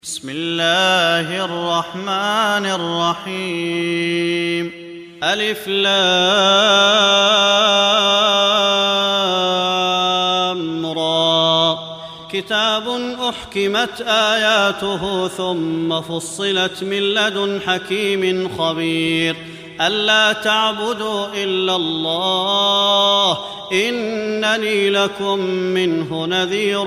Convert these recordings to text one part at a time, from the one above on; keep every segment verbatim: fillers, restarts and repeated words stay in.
بسم الله الرحمن الرحيم. ألف لام را. كتاب أحكمت آياته ثم فصلت من لدن حكيم خبير ألا تعبدوا إلا الله إنني لكم منه نذير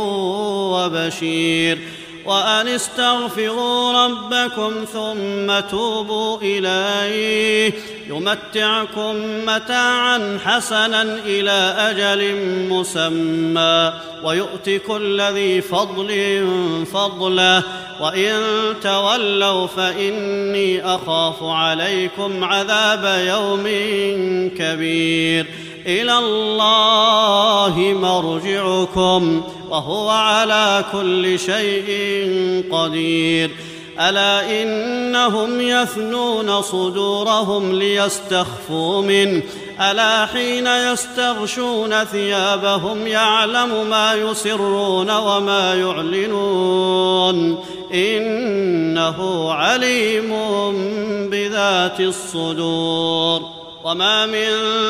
وبشير وأن استغفروا ربكم ثم توبوا إليه يمتعكم متاعا حسنا إلى أجل مسمى ويؤت كل ذي فضل فضله وإن تولوا فإني أخاف عليكم عذاب يوم كبير. إلى الله مرجعكم وهو على كل شيء قدير. ألا إنهم يثنون صدورهم ليستخفوا منه ألا حين يستغشون ثيابهم يعلم ما يسرون وما يعلنون إنه عليم بذات الصدور. وما من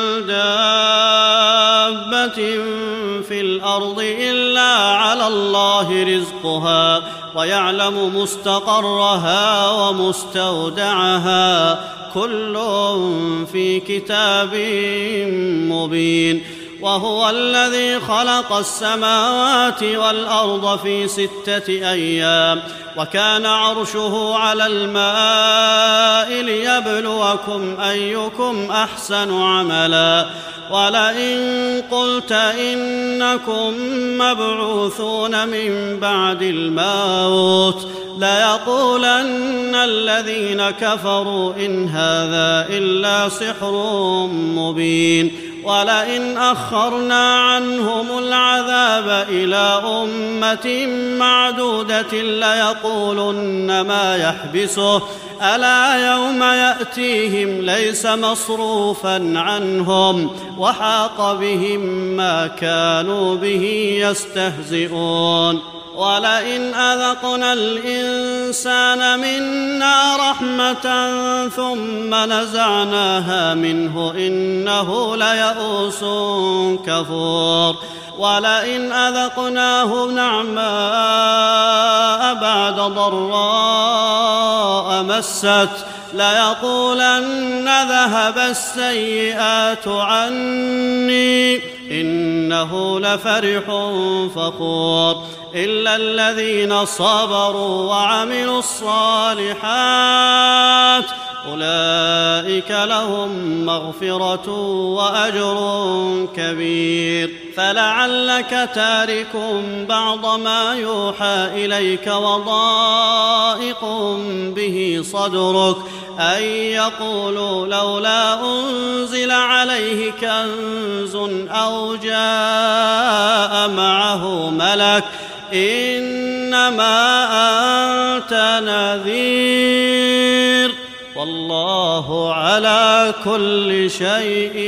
دابة في الأرض إلا على الله رزقها ويعلم مستقرها ومستودعها كل في كتاب مبين. وهو الذي خلق السماوات والأرض في ستة أيام وكان عرشه على الماء ليبلوكم أيكم أحسن عملا. ولئن قلت إنكم مبعوثون من بعد الموت ليقولن الذين كفروا إن هذا إلا سحر مبين. ولئن أخرنا عنهم العذاب إلى أمة معدودة ليقولن ما يحبسه ألا يوم يأتيهم ليس مصروفا عنهم وحاق بهم ما كانوا به يستهزئون. ولئن أذقنا الإنسان منا رحمة ثم نزعناها منه إنه ليئوس كفور. ولئن أذقناه نعماء بعد ضراء مست ليقولن ذهب السيئات عني إنه لفرح فخور. إلا الذين صبروا وعملوا الصالحات أولئك لهم مغفرة وأجر كبير. فلعلك تارك بعض ما يوحى إليك وضائق به صدرك أن يقولوا لولا أنزل عليه كنز أو جاء معه ملك إنما أنت نذير والله على كل شيء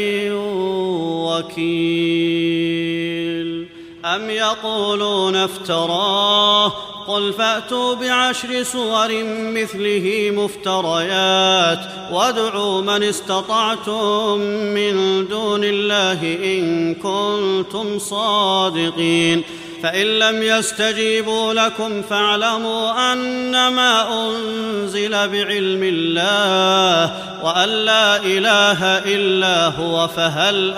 وكيل. أم يقولون افتراه قل فأتوا بعشر سور مثله مفتريات وادعوا من استطعتم من دون الله إن كنتم صادقين. فإن لم يستجيبوا لكم فاعلموا أنما أنزل بعلم الله وأن لا إله إلا هو فهل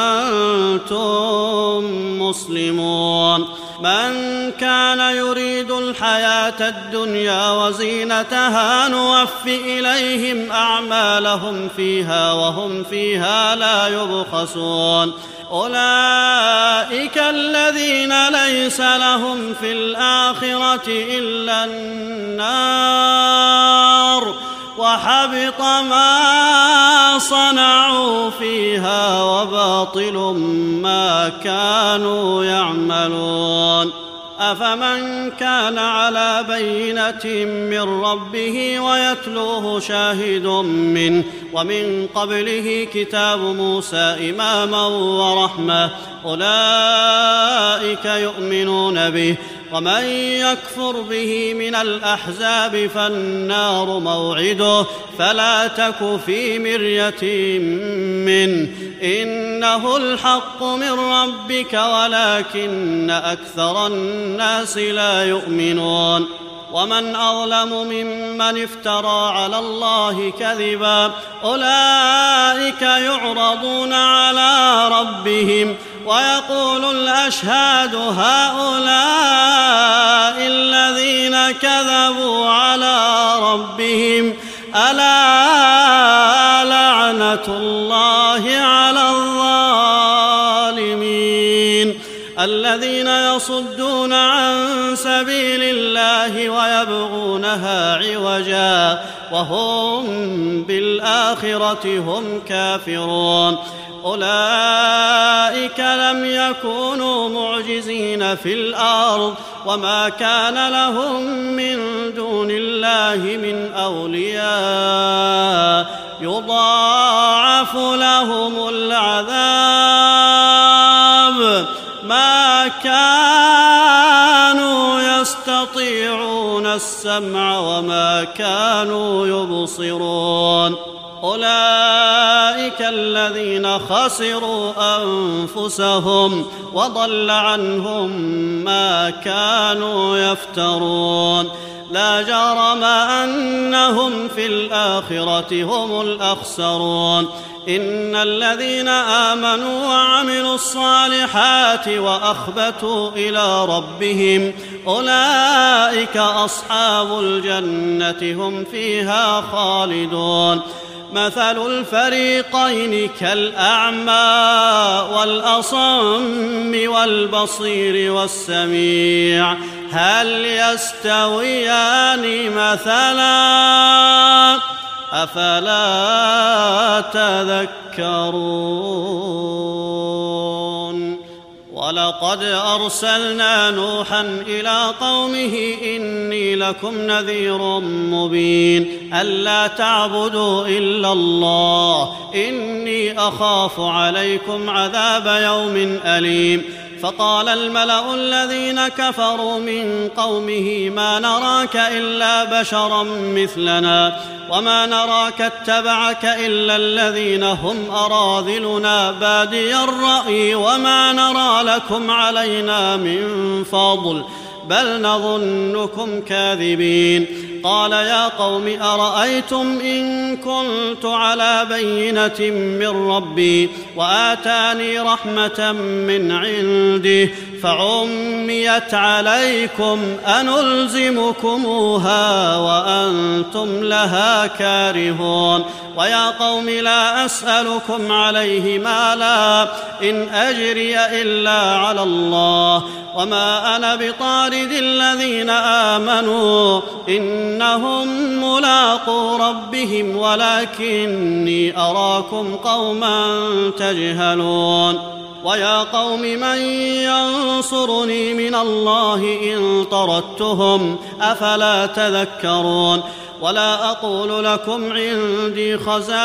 أنتم مسلمون. من كان يريد الحياة الدنيا وزينتها نوف إليهم أعمالهم فيها وهم فيها لا يبخسون. أولئك الذين ليس لهم في الآخرة إلا النار وحبط ما صنعوا فيها وباطل ما كانوا يعملون. أفمن كان على بينة من ربه ويتلوه شاهد منه ومن قبله كتاب موسى إماما ورحمة أولئك يؤمنون به ومن يكفر به من الأحزاب فالنار موعده فلا تك في مرية منه إنه الحق من ربك ولكن أكثر الناس لا يؤمنون ومن أظلم ممن افترى على الله كذبا أولئك يعرضون على ربهم ويقول الأشهاد هؤلاء الذين كذبوا على ربهم ألا لعنة الله على الظالمين الذين يصدون عن سبيل الله ويبغونها عوجا وهم بالآخرة هم كافرون أولئك لم يكونوا معجزين في الأرض وما كان لهم من دون الله من أولياء يضاعف لهم العذاب ما كانوا يستطيعون السمع وما كانوا يبصرون أولئك الذين خسروا أنفسهم وضل عنهم ما كانوا يفترون لا جرم أنهم في الآخرة هم الأخسرون إن الذين آمنوا وعملوا الصالحات وأخبتوا إلى ربهم أولئك أصحاب الجنة هم فيها خالدون مثل الفريقين كالأعمى والأصم والبصير والسميع هل يستويان مثلا أفلا تذكرون ولقد أرسلنا نوحا إلى قومه إني لكم نذير مبين ألا تعبدوا إلا الله إني أخاف عليكم عذاب يوم أليم فقال الملأ الذين كفروا من قومه ما نراك إلا بشرا مثلنا وما نراك اتبعك إلا الذين هم أراذلنا بادي الرأي وما نرى لكم علينا من فضل بل نظنكم كاذبين قال يا قوم أرأيتم إن كنت على بينة من ربي وآتاني رحمة من عنده فعميت عليكم أنلزمكموها وأنتم لها كارهون ويا قوم لا أسألكم عليه مالا إن أجري إلا على الله وما أنا بطارد الذين آمنوا إنهم ملاقو ربهم ولكني أراكم قوما تجهلون ويا قوم من ينصرني من الله إن طردتهم أفلا تذكرون ولا أقول لكم عندي خزائن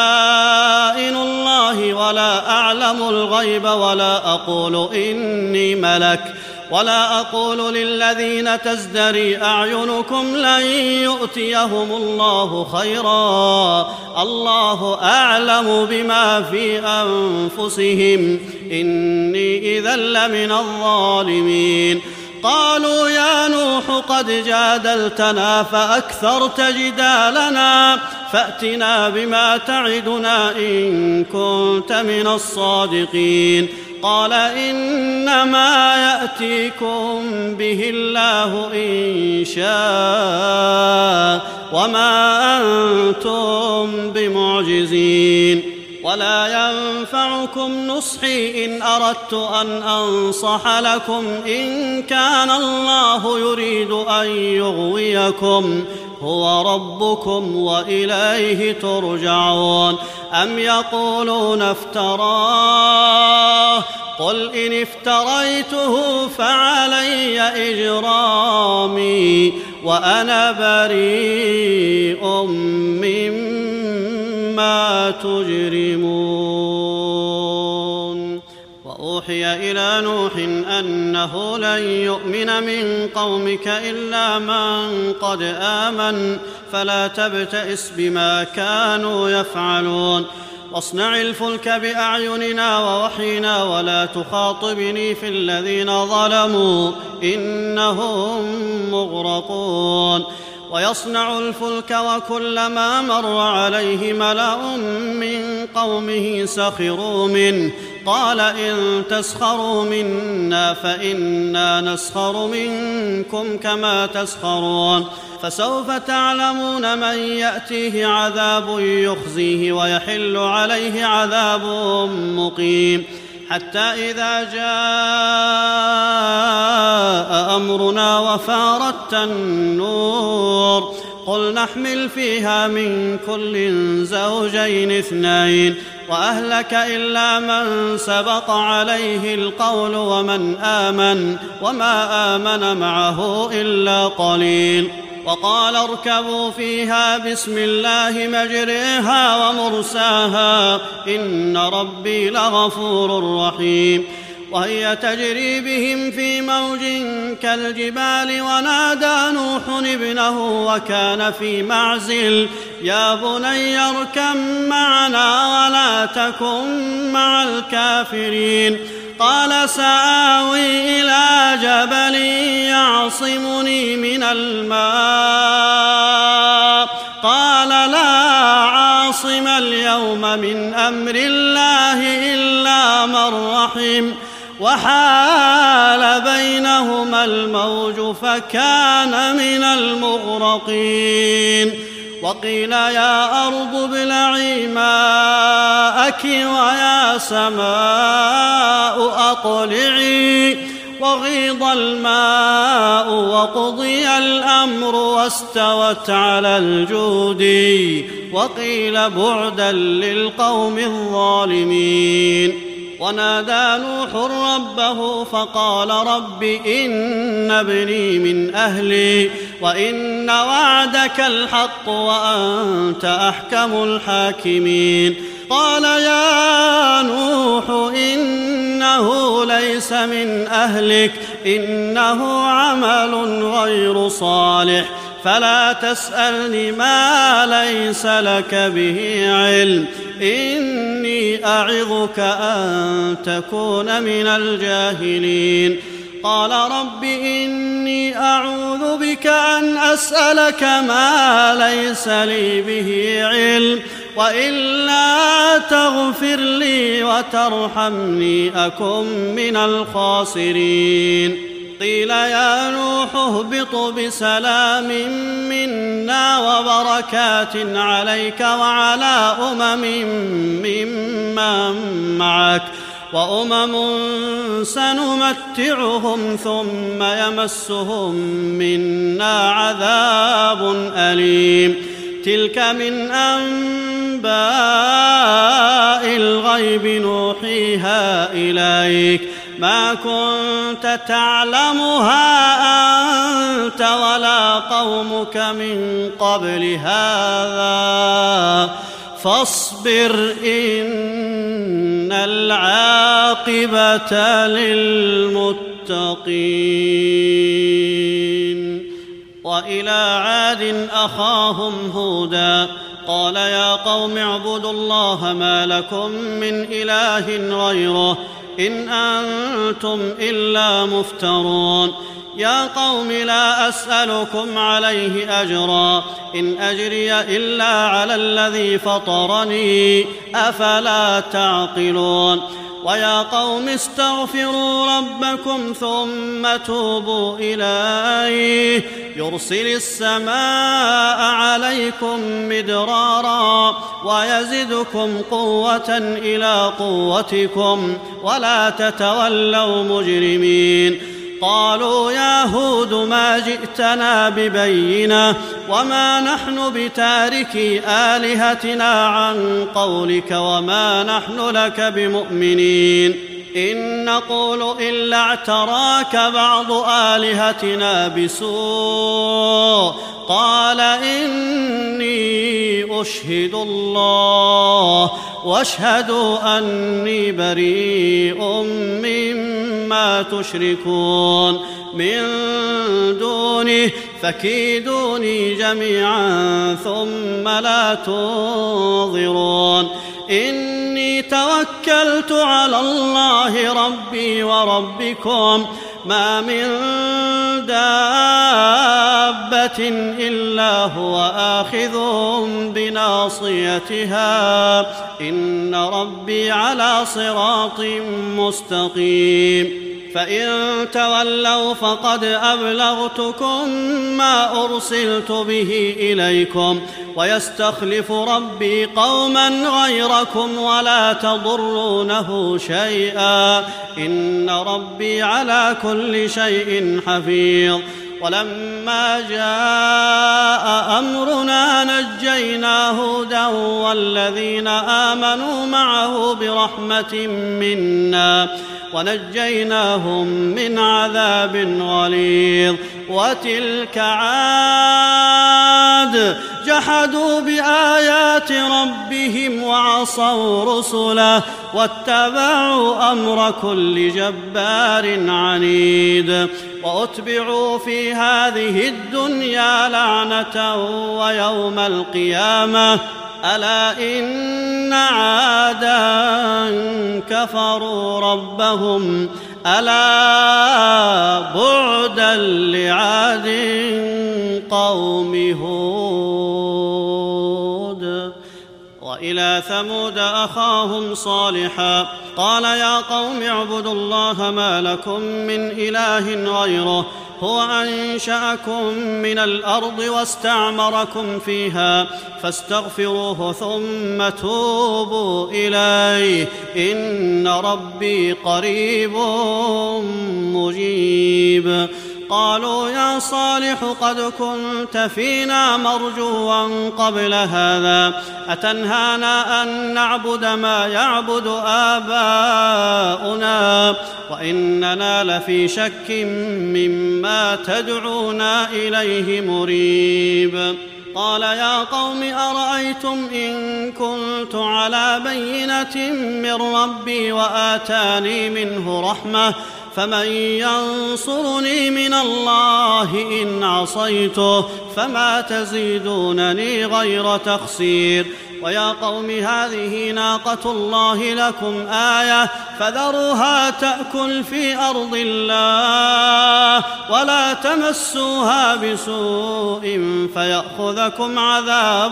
الله ولا أعلم الغيب ولا أقول إني ملك ولا أقول للذين تزدري أعينكم لن يؤتيهم الله خيرا الله أعلم بما في أنفسهم إني إذا لمن الظالمين قالوا يا نوح قد جادلتنا فأكثرت جدالنا فأتنا بما تعدنا إن كنت من الصادقين قال إنما يأتيكم به الله إن شاء وما أنتم بمعجزين ولا ينفعكم نصحي إن أردت أن أنصح لكم إن كان الله يريد أن يغويكم هو ربكم وإليه ترجعون أم يقولون افتراه قل إن افتريته فعلي إجرامي وأنا بريء مما تجرمون أوحي إلى نوح أنه لن يؤمن من قومك إلا من قد آمن فلا تبتئس بما كانوا يفعلون واصنع الفلك بأعيننا ووحينا ولا تخاطبني في الذين ظلموا إنهم مغرقون ويصنع الفلك وكلما مر عليه ملأ من قومه سخروا منه قال إن تسخروا منا فإنا نسخر منكم كما تسخرون فسوف تعلمون من يأتيه عذاب يخزيه ويحل عليه عذاب مقيم حتى إذا جاء أمرنا وفارت النور قل نحمل فيها من كل زوجين اثنين وأهلك إلا من سبق عليه القول ومن آمن وما آمن معه إلا قليل وقال اركبوا فيها بسم الله مجريها ومرساها إن ربي لغفور رحيم وهي تجري بهم في موج كالجبال ونادى نوح ابنه وكان في معزل يا بني اركب معنا ولا تكن مع الكافرين قال سآوي إلى جبل يعصمني من الماء قال لا عاصم اليوم من أمر الله إلا من رحم وحال بينهما الموج فكان من المغرقين وقيل يا أرض ابلعي ماءك ويا سماء أقلعي وغيض الماء وقضي الأمر واستوت على الجود وقيل بعدا للقوم الظالمين ونادى نوح ربه فقال رب إن ابني من أهلي وإن وعدك الحق وأنت أحكم الحاكمين قال يا نوح إنه ليس من أهلك إنه عمل غير صالح فلا تسألني ما ليس لك به علم إني أعظك أن تكون من الجاهلين قال رب إني أعوذ بك أن أسألك ما ليس لي به علم وإلا تغفر لي وترحمني أكن من الخاسرين قيل يا نوح اهبط بسلام منا وبركات عليك وعلى أمم ممن معك وأمم سنمتعهم ثم يمسهم منا عذاب أليم تلك من أنباء الغيب نوحيها إليك ما كنت تعلمها أنت ولا قومك من قبل هذا فاصبر إن العاقبة للمتقين وإلى عاد أخاهم هودا قال يا قوم اعبدوا الله ما لكم من إله غيره إن أنتم إلا مفترون يا قوم لا أسألكم عليه أجرا إن أجري إلا على الذي فطرني أفلا تعقلون ويا قوم استغفروا ربكم ثم توبوا إليه يرسل السماء عليكم مدرارا ويزدكم قوة إلى قوتكم ولا تتولوا مجرمين قالوا يا هود ما جئتنا ببينة وما نحن بتاركي آلهتنا عن قولك وما نحن لك بمؤمنين إن نقول إلا اعتراك بعض آلهتنا بسوء قال إني أشهد الله واشهدوا أني بريء مما تشركون من دونه فكيدوني جميعا ثم لا تنظرون إني توكلت على الله ربي وربكم ما من دابة إلا هو آخذ بناصيتها إن ربي على صراط مستقيم فإن تولوا فقد أبلغتكم ما أرسلت به إليكم ويستخلف ربي قوما غيركم ولا تضرونه شيئا إن ربي على كل شيء حفيظ ولما جاء أمرنا نجينا هودا والذين آمنوا معه برحمة منا ونجيناهم من عذاب غليظ وتلك عاد جحدوا بآيات ربهم وعصوا رسله واتبعوا أمر كل جبار عنيد وأتبعوا في هذه الدنيا لعنة ويوم القيامة ألا إن عادا كفروا ربهم ألا بعدا لعاد قوم هود وإلى ثمود أخاهم صالحا قال يا قوم اعبدوا الله ما لكم من إله غيره هو أنشأكم من الأرض واستعمركم فيها فاستغفروه ثم توبوا إليه إن ربي قريب مجيب قالوا يا صالح قد كنت فينا مرجوا قبل هذا أتنهانا أن نعبد ما يعبد آباؤنا وإننا لفي شك مما تدعونا إليه مريب قال يا قوم أرأيتم إن كنت على بينة من ربي وآتاني منه رحمة فمن ينصرني من الله إن عصيته فما تزيدونني غير تخسير ويا قوم هذه ناقة الله لكم آية فذروها تأكل في أرض الله ولا تمسوها بسوء فيأخذكم عذاب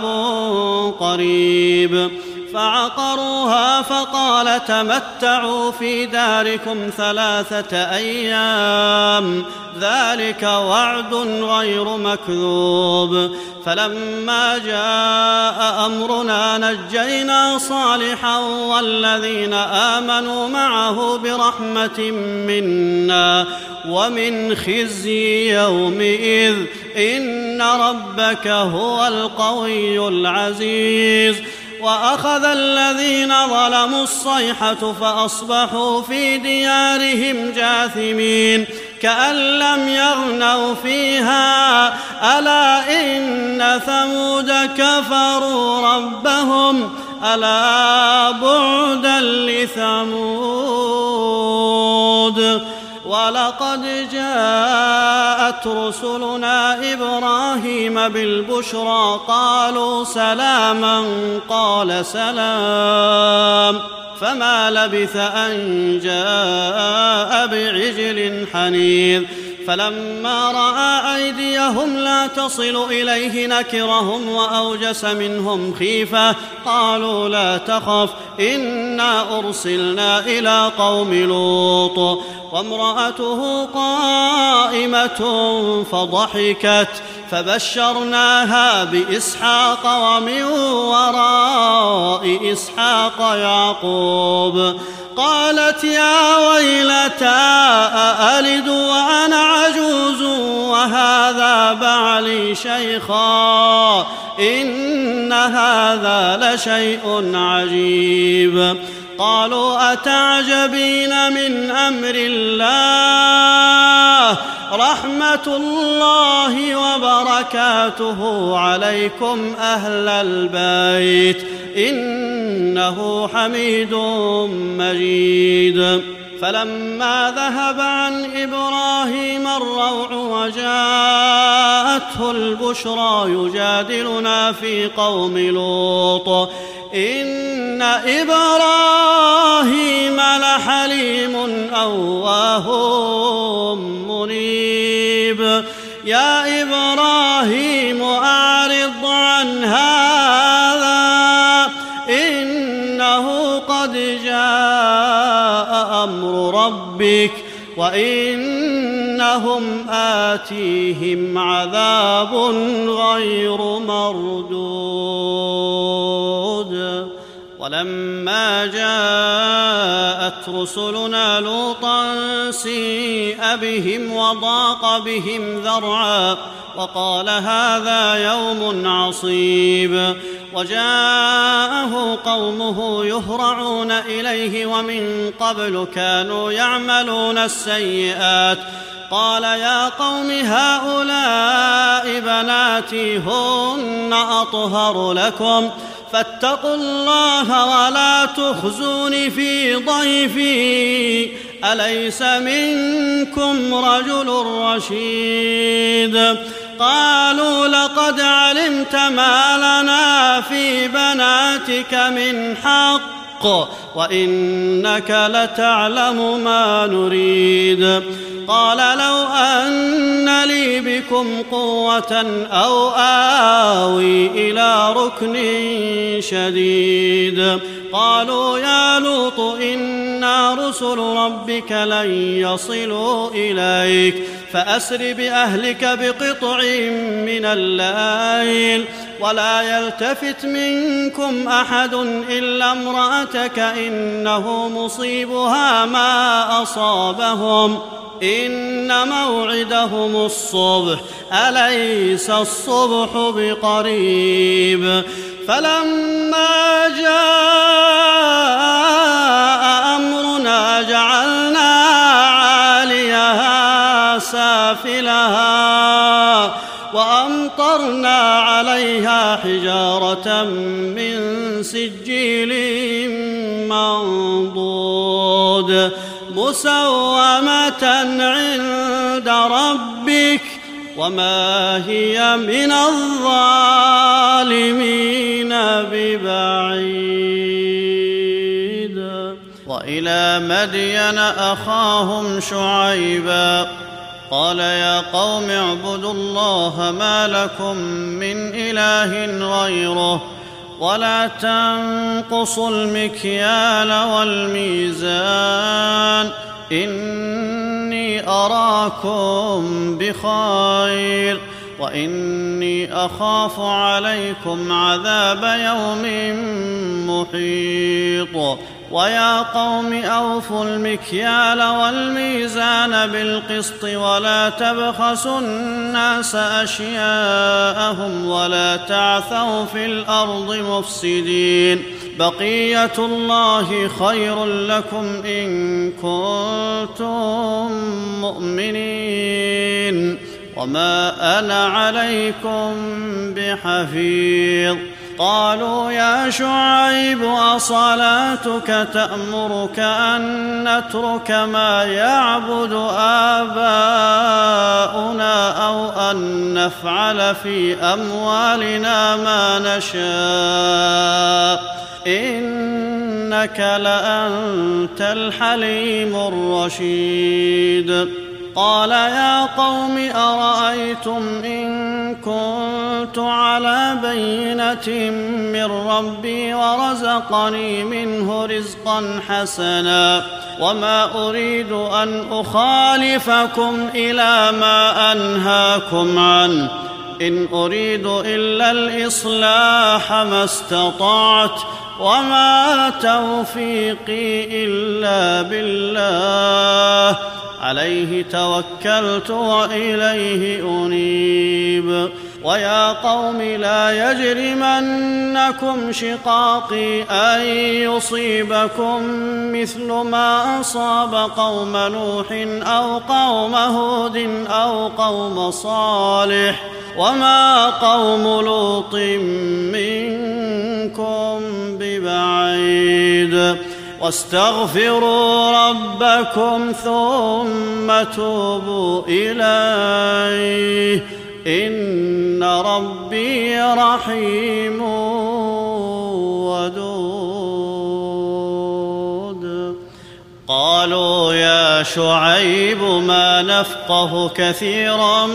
قريب فعقروها فقال تمتعوا في داركم ثلاثة أيام ذلك وعد غير مكذوب فلما جاء أمرنا نجينا صالحا والذين آمنوا معه برحمة منا ومن خزي يومئذ إن ربك هو القوي العزيز وأخذ الذين ظلموا الصيحة فأصبحوا في ديارهم جاثمين كأن لم يغنوا فيها ألا إن ثمود كفروا ربهم ألا بعدا لثمود ولقد جاءت رسلنا إبراهيم بالبشرى قالوا سلاما قال سلام فما لبث أن جاء بعجل حنيذ فلما رأى أيديهم لا تصل إليه نكرهم وأوجس منهم خيفة قالوا لا تخف إنا أرسلنا إلى قوم لوط وامرأته قائمة فضحكت فبشرناها بإسحاق ومن وراء إسحاق يعقوب قالت يا ويلتى أألد وأنا عجوز وهذا بعلي شيخا إن هذا لشيء عجيب قالوا أتعجبين من أمر الله رحمة الله وبركاته عليكم أهل البيت إنه حميد مجيد. فلما ذهب عن إبراهيم الروع وجاءته البشرى يجادلنا في قوم لوط إن إبراهيم لحليم أواه منيب. يا إبراهيم أعرض عن هذا إنه قد جاء أمر ربك وإنهم آتيهم عذاب غير مردود. ولما جاءت رسلنا لوطا سيء بهم وضاق بهم ذرعا وقال هذا يوم عصيب. وجاءه قومه يهرعون إليه ومن قبل كانوا يعملون السيئات قال يا قوم هؤلاء بناتي هن أطهر لكم فاتقوا الله ولا تخزون في ضيفي أليس منكم رجل رشيد. قالوا لقد علمت ما لنا في بناتك من حق وإنك لتعلم ما نريد. قال لو أن لي بكم قوة أو آوي إلى ركن شديد. قالوا يا لوط إنا رسل ربك لن يصلوا إليك فأسر بأهلك بقطع من الليل ولا يلتفت منكم أحد إلا امرأتك إنه مصيبها ما أصابهم إن موعدهم الصبح أليس الصبح بقريب. فلما جاء أمرنا جعلنا عاليها سافلها وأمطرنا عليها حجارة من سجيل منضود مسومة عند ربك وما هي من الظالمين ببعيد. وإلى مدين أخاهم شعيبا قال يا قوم اعبدوا الله ما لكم من إله غيره ولا تنقصوا المكيال والميزان إني أراكم بخير وإني أخاف عليكم عذاب يوم محيط. ويا قوم أوفوا المكيال والميزان بالقسط ولا تبخسوا الناس أشياءهم ولا تعثوا في الأرض مفسدين بقية الله خير لكم إن كنتم مؤمنين وما أنا عليكم بحفيظ. قالوا يا شعيب أصلاتك تأمرك أن نترك ما يعبد آباؤنا أو أن نفعل في أموالنا ما نشاء إنك لأنت الحليم الرشيد. قال يا قوم أرأيتم إن كنت على بينة من ربي ورزقني منه رزقا حسنا وما أريد أن أخالفكم إلى ما أنهاكم عنه إن أريد إلا الإصلاح ما استطعت وما توفيقي إلا بالله عليه توكلت وإليه أنيب. ويا قوم لا يجرمنكم شقاقي أن يصيبكم مثل ما أصاب قوم نوح أو قوم هود أو قوم صالح وما قوم لوط منكم ببعيد واستغفروا ربكم ثم توبوا إليه إن ربي رحيم ودود. قالوا يا شعيب ما نفقه كثيرا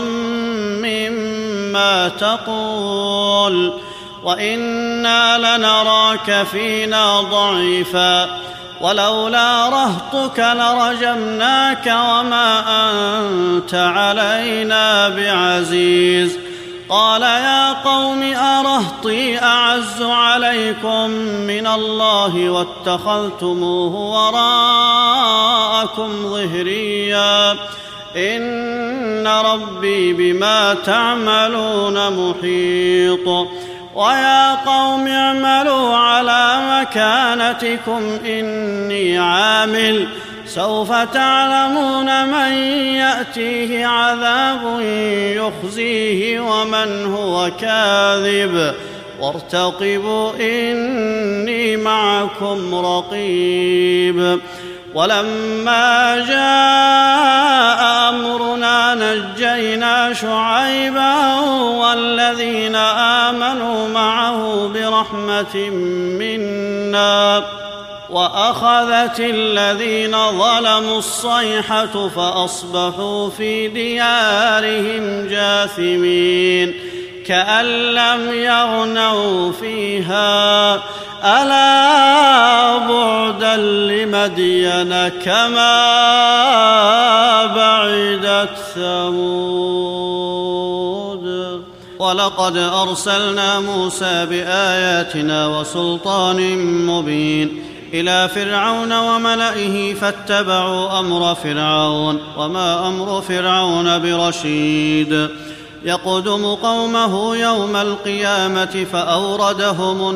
مما تقول وإنا لنراك فينا ضعيفا ولولا رهطك لرجمناك وما أنت علينا بعزيز. قال يا قوم أرهطي أعز عليكم من الله واتخذتموه وراءكم ظهريا إن ربي بما تعملون محيط. ويا قوم اعملوا على مكانتكم إني عامل سوف تعلمون من يأتيه عذاب يخزيه ومن هو كاذب وارتقبوا إني معكم رقيب. ولما جاء أمرنا نجينا شعيبا والذين آمنوا معه برحمة منا وأخذت الذين ظلموا الصيحة فأصبحوا في ديارهم جاثمين كأن لم يغنوا فيها ألا بعدا لمدين كما بعدت ثمود. ولقد أرسلنا موسى بآياتنا وسلطان مبين إلى فرعون وملئه فاتبعوا أمر فرعون وما أمر فرعون برشيد يقدم قومه يوم القيامة فأوردهم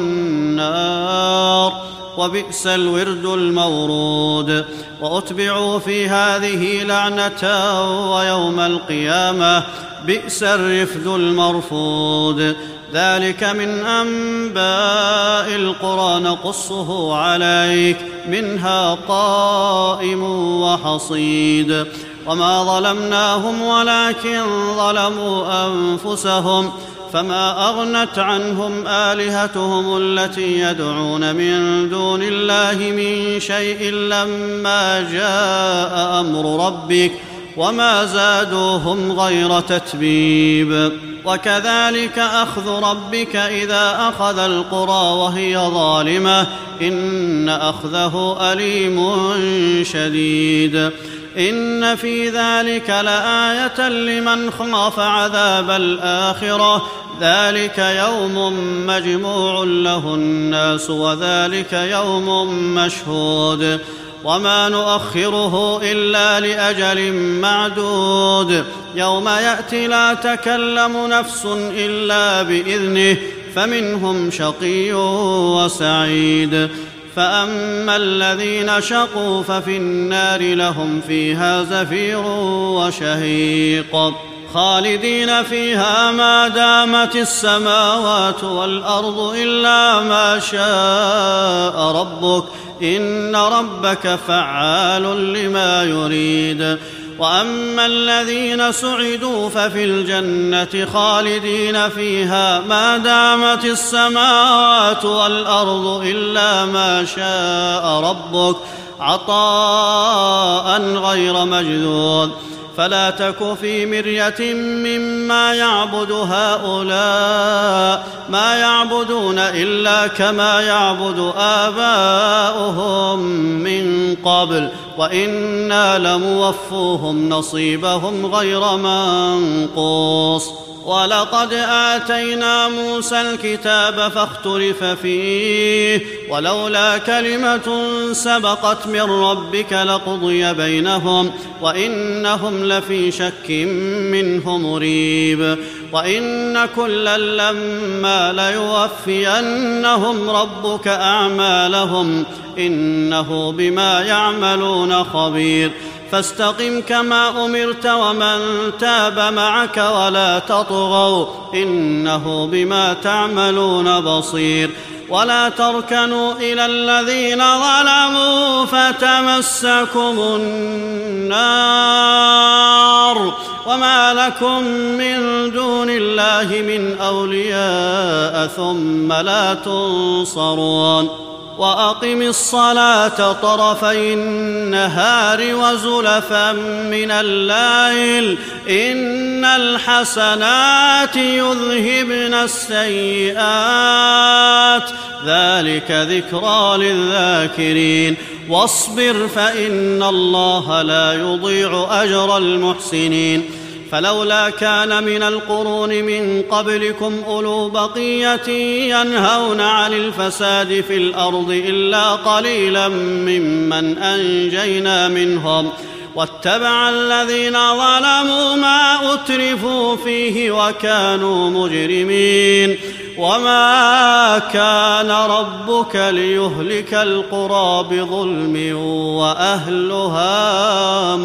النار وبئس الورد المورود. وأتبعوا في هذه لعنة ويوم القيامة بئس الرفد المرفود. ذلك من أنباء القرى نقصه عليك منها قائم وحصيد. وما ظلمناهم ولكن ظلموا أنفسهم فما أغنت عنهم آلهتهم التي يدعون من دون الله من شيء لما جاء أمر ربك وما زادوهم غير تتبيب. وكذلك أخذ ربك إذا أخذ القرى وهي ظالمة إن أخذه أليم شديد. إن في ذلك لآية لمن خاف عذاب الآخرة ذلك يوم مجموع له الناس وذلك يوم مشهود. وما نؤخره إلا لأجل معدود يوم يأتي لا تكلم نفس إلا بإذنه فمنهم شقي وسعيد. فأما الذين شقوا ففي النار لهم فيها زفير وشهيق خالدين فيها ما دامت السماوات والأرض إلا ما شاء ربك إن ربك فعال لما يريد. وأما الذين سعدوا ففي الجنة خالدين فيها ما دامت السماوات والأرض إلا ما شاء ربك عطاء غير مجذوذ. فلا تك في مرية مما يعبد هؤلاء ما يعبدون إلا كما يعبد آباؤهم من قبل وإنا لموفوهم نصيبهم غير منقوص. ولقد آتينا موسى الكتاب فاختلف فيه ولولا كلمة سبقت من ربك لقضي بينهم وإنهم لفي شك منه مريب. وإن كلا لما ليوفينهم ربك أعمالهم إنه بما يعملون خبير فاستقم كما أمرت ومن تاب معك ولا تطغوا إنه بما تعملون بصير ولا تركنوا إلى الذين ظلموا فتمسكم النار وما لكم من دون الله من أولياء ثم لا تنصرون وأقم الصلاة طرفي النهار وزلفا من الليل إن الحسنات يذهبن السيئات ذلك ذكرى للذاكرين واصبر فإن الله لا يضيع أجر المحسنين فلولا كان من القرون من قبلكم أولو بقية ينهون عن الفساد في الأرض إلا قليلا ممن أنجينا منهم واتبع الذين ظلموا ما أترفوا فيه وكانوا مجرمين وما كان ربك ليهلك القرى بظلم وأهلها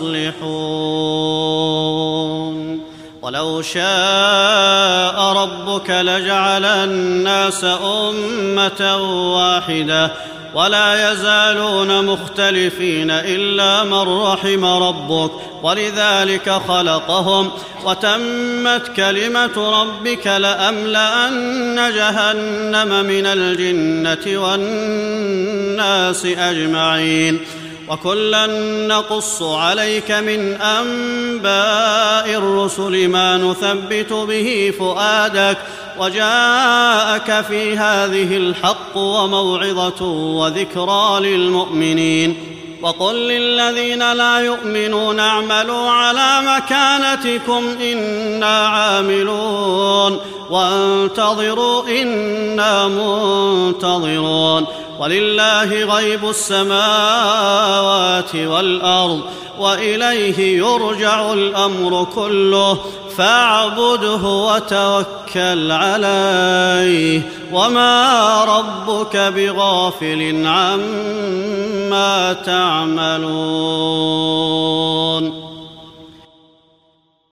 مصلحون ولو شاء ربك لجعل الناس أمة واحدة ولا يزالون مختلفين إلا من رحم ربك ولذلك خلقهم وتمت كلمة ربك لأملأن جهنم من الجنة والناس أجمعين وكلا نقص عليك من أنباء الرسل ما نثبت به فؤادك وجاءك في هذه الحق وموعظة وذكرى للمؤمنين وقل للذين لا يؤمنون اعملوا على مكانتكم إنا عاملون وانتظروا إنا منتظرون ولله غيب السماوات والأرض وإليه يرجع الأمر كله فاعبده وتوكل عليه وما ربك بغافل عما تعملون.